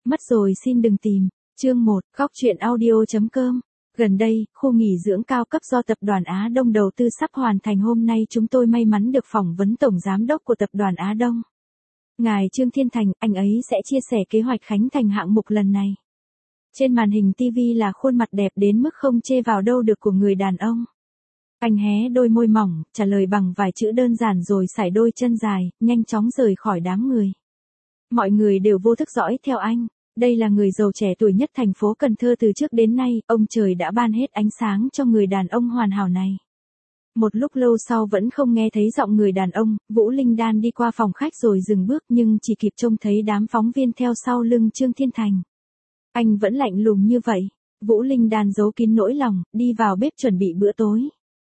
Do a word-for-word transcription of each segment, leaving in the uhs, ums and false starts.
Mất rồi xin đừng tìm. Chương một, góc truyện audio.com. Gần đây, khu nghỉ dưỡng cao cấp do Tập đoàn Á Đông đầu tư sắp hoàn thành. Hôm nay chúng tôi may mắn được phỏng vấn Tổng Giám đốc của Tập đoàn Á Đông. Ngài Trương Thiên Thành, anh ấy sẽ chia sẻ kế hoạch khánh thành hạng mục lần này. Trên màn hình ti vi là khuôn mặt đẹp đến mức không chê vào đâu được của người đàn ông. Anh hé đôi môi mỏng, trả lời bằng vài chữ đơn giản rồi sải đôi chân dài, nhanh chóng rời khỏi đám người. Mọi người đều vô thức dõi theo anh. Đây là người giàu trẻ tuổi nhất thành phố Cần Thơ từ trước đến nay, ông trời đã ban hết ánh sáng cho người đàn ông hoàn hảo này. Một lúc lâu sau vẫn không nghe thấy giọng người đàn ông, Vũ Linh Đan đi qua phòng khách rồi dừng bước nhưng chỉ kịp trông thấy đám phóng viên theo sau lưng Trương Thiên Thành. Anh vẫn lạnh lùng như vậy. Vũ Linh Đan giấu kín nỗi lòng, đi vào bếp chuẩn bị bữa tối.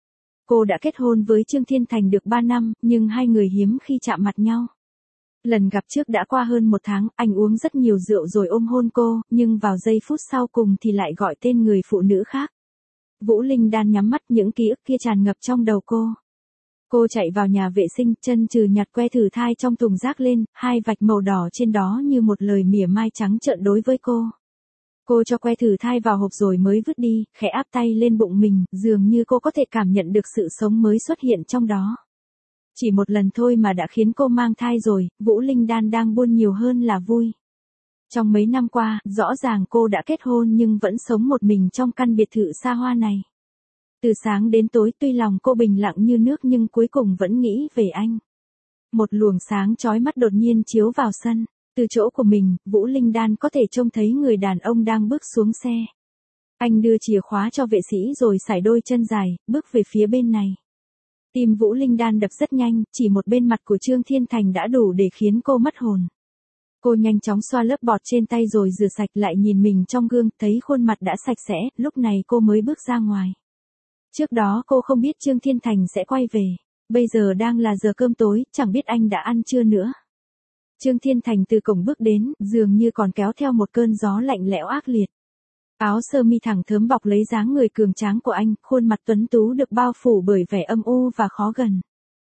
Cô đã kết hôn với Trương Thiên Thành được ba năm, nhưng hai người hiếm khi chạm mặt nhau. Lần gặp trước đã qua hơn một tháng, anh uống rất nhiều rượu rồi ôm hôn cô, nhưng vào giây phút sau cùng thì lại gọi tên người phụ nữ khác. Vũ Linh Đan nhắm mắt, những ký ức kia tràn ngập trong đầu cô. Cô chạy vào nhà vệ sinh, chân trừ nhặt que thử thai trong thùng rác lên, hai vạch màu đỏ trên đó như một lời mỉa mai trắng trợn đối với cô. Cô cho que thử thai vào hộp rồi mới vứt đi, khẽ áp tay lên bụng mình, dường như cô có thể cảm nhận được sự sống mới xuất hiện trong đó. Chỉ một lần thôi mà đã khiến cô mang thai rồi, Vũ Linh Đan đang buồn nhiều hơn là vui. Trong mấy năm qua, rõ ràng cô đã kết hôn nhưng vẫn sống một mình trong căn biệt thự xa hoa này. Từ sáng đến tối tuy lòng cô bình lặng như nước nhưng cuối cùng vẫn nghĩ về anh. Một luồng sáng chói mắt đột nhiên chiếu vào sân. Từ chỗ của mình, Vũ Linh Đan có thể trông thấy người đàn ông đang bước xuống xe. Anh đưa chìa khóa cho vệ sĩ rồi sải đôi chân dài, bước về phía bên này. Tim Vũ Linh Đan đập rất nhanh, chỉ một bên mặt của Trương Thiên Thành đã đủ để khiến cô mất hồn. Cô nhanh chóng xoa lớp bọt trên tay rồi rửa sạch, lại nhìn mình trong gương, thấy khuôn mặt đã sạch sẽ, lúc này cô mới bước ra ngoài. Trước đó cô không biết Trương Thiên Thành sẽ quay về. Bây giờ đang là giờ cơm tối, chẳng biết anh đã ăn chưa nữa. Trương Thiên Thành từ cổng bước đến, dường như còn kéo theo một cơn gió lạnh lẽo ác liệt. Áo sơ mi thẳng thớm bọc lấy dáng người cường tráng của anh, khuôn mặt tuấn tú được bao phủ bởi vẻ âm u và khó gần.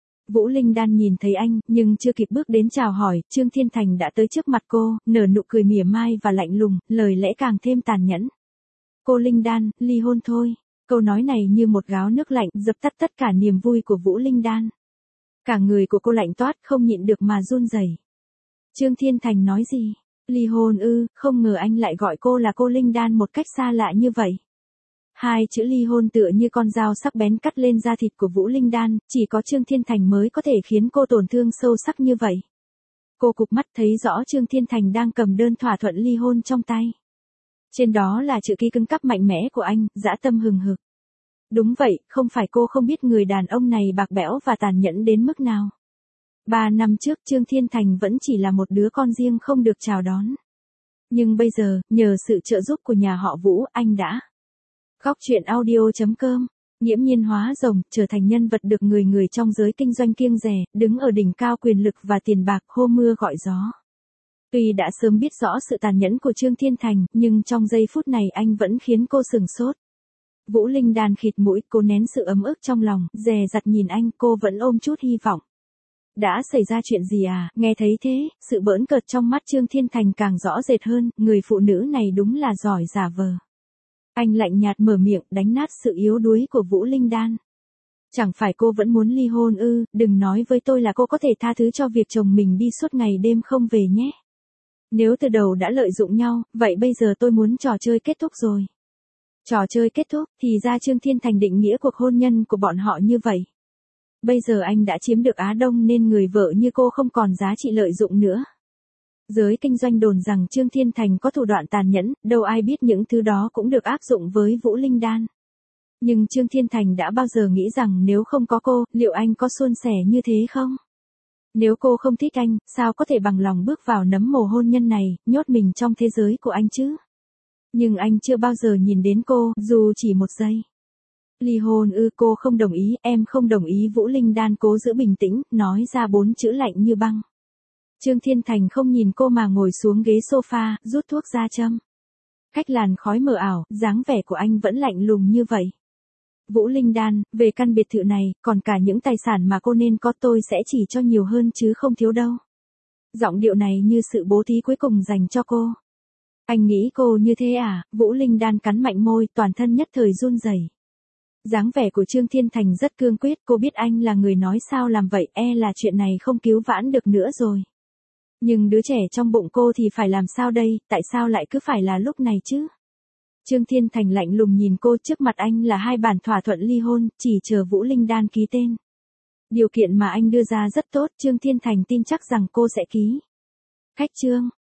Vũ Linh Đan nhìn thấy anh, nhưng chưa kịp bước đến chào hỏi, Trương Thiên Thành đã tới trước mặt cô, nở nụ cười mỉa mai và lạnh lùng, lời lẽ càng thêm tàn nhẫn. Cô Linh Đan, ly hôn thôi. Câu nói này như một gáo nước lạnh, dập tắt tất cả niềm vui của Vũ Linh Đan. Cả người của cô lạnh toát, không nhịn được mà run rẩy. Trương Thiên Thành nói gì? Ly hôn ư? Không ngờ anh lại gọi cô là cô Linh Đan một cách xa lạ như vậy. Hai chữ ly hôn tựa như con dao sắc bén cắt lên da thịt của Vũ Linh Đan, chỉ có Trương Thiên Thành mới có thể khiến cô tổn thương sâu sắc như vậy. Cô cụp mắt thấy rõ Trương Thiên Thành đang cầm đơn thỏa thuận ly hôn trong tay. Trên đó là chữ ký cứng cáp mạnh mẽ của anh, dã tâm hừng hực. Đúng vậy, không phải cô không biết người đàn ông này bạc bẽo và tàn nhẫn đến mức nào. Ba năm trước Trương Thiên Thành vẫn chỉ là một đứa con riêng không được chào đón. Nhưng bây giờ, nhờ sự trợ giúp của nhà họ Vũ, anh đã. Góc truyện audio.com. Nghiễm nhiên hóa rồng, trở thành nhân vật được người người trong giới kinh doanh kiêng dè, đứng ở đỉnh cao quyền lực và tiền bạc, hô mưa gọi gió. Tuy đã sớm biết rõ sự tàn nhẫn của Trương Thiên Thành, nhưng trong giây phút này anh vẫn khiến cô sừng sốt. Vũ Linh Đan khịt mũi, cô nén sự ấm ức trong lòng, dè dặt nhìn anh, cô vẫn ôm chút hy vọng. Đã xảy ra chuyện gì à? Nghe thấy thế, sự bỡn cợt trong mắt Trương Thiên Thành càng rõ rệt hơn, người phụ nữ này đúng là giỏi giả vờ. Anh lạnh nhạt mở miệng, đánh nát sự yếu đuối của Vũ Linh Đan. Chẳng phải cô vẫn muốn ly hôn ư? Đừng nói với tôi là cô có thể tha thứ cho việc chồng mình đi suốt ngày đêm không về nhé. Nếu từ đầu đã lợi dụng nhau, vậy bây giờ tôi muốn trò chơi kết thúc rồi. Trò chơi kết thúc, thì ra Trương Thiên Thành định nghĩa cuộc hôn nhân của bọn họ như vậy. Bây giờ anh đã chiếm được Á Đông nên người vợ như cô không còn giá trị lợi dụng nữa. Giới kinh doanh đồn rằng Trương Thiên Thành có thủ đoạn tàn nhẫn, đâu ai biết những thứ đó cũng được áp dụng với Vũ Linh Đan. Nhưng Trương Thiên Thành đã bao giờ nghĩ rằng nếu không có cô, liệu anh có suôn sẻ như thế không? Nếu cô không thích anh, sao có thể bằng lòng bước vào nấm mồ hôn nhân này, nhốt mình trong thế giới của anh chứ? Nhưng anh chưa bao giờ nhìn đến cô, dù chỉ một giây. Ly hôn ư? Cô không đồng ý, em không đồng ý. Vũ Linh Đan cố giữ bình tĩnh, nói ra bốn chữ lạnh như băng. Trương Thiên Thành không nhìn cô mà ngồi xuống ghế sofa, rút thuốc ra châm. Cách làn khói mờ ảo, dáng vẻ của anh vẫn lạnh lùng như vậy. Vũ Linh Đan, về căn biệt thự này, còn cả những tài sản mà cô nên có tôi sẽ chỉ cho nhiều hơn chứ không thiếu đâu. Giọng điệu này như sự bố thí cuối cùng dành cho cô. Anh nghĩ cô như thế à? Vũ Linh Đan cắn mạnh môi, toàn thân nhất thời run rẩy. Dáng vẻ của Trương Thiên Thành rất cương quyết, cô biết anh là người nói sao làm vậy, e là chuyện này không cứu vãn được nữa rồi. Nhưng đứa trẻ trong bụng cô thì phải làm sao đây, tại sao lại cứ phải là lúc này chứ? Trương Thiên Thành lạnh lùng nhìn cô, trước mặt anh là hai bản thỏa thuận ly hôn, chỉ chờ Vũ Linh Đan ký tên. Điều kiện mà anh đưa ra rất tốt, Trương Thiên Thành tin chắc rằng cô sẽ ký. Khách Trương,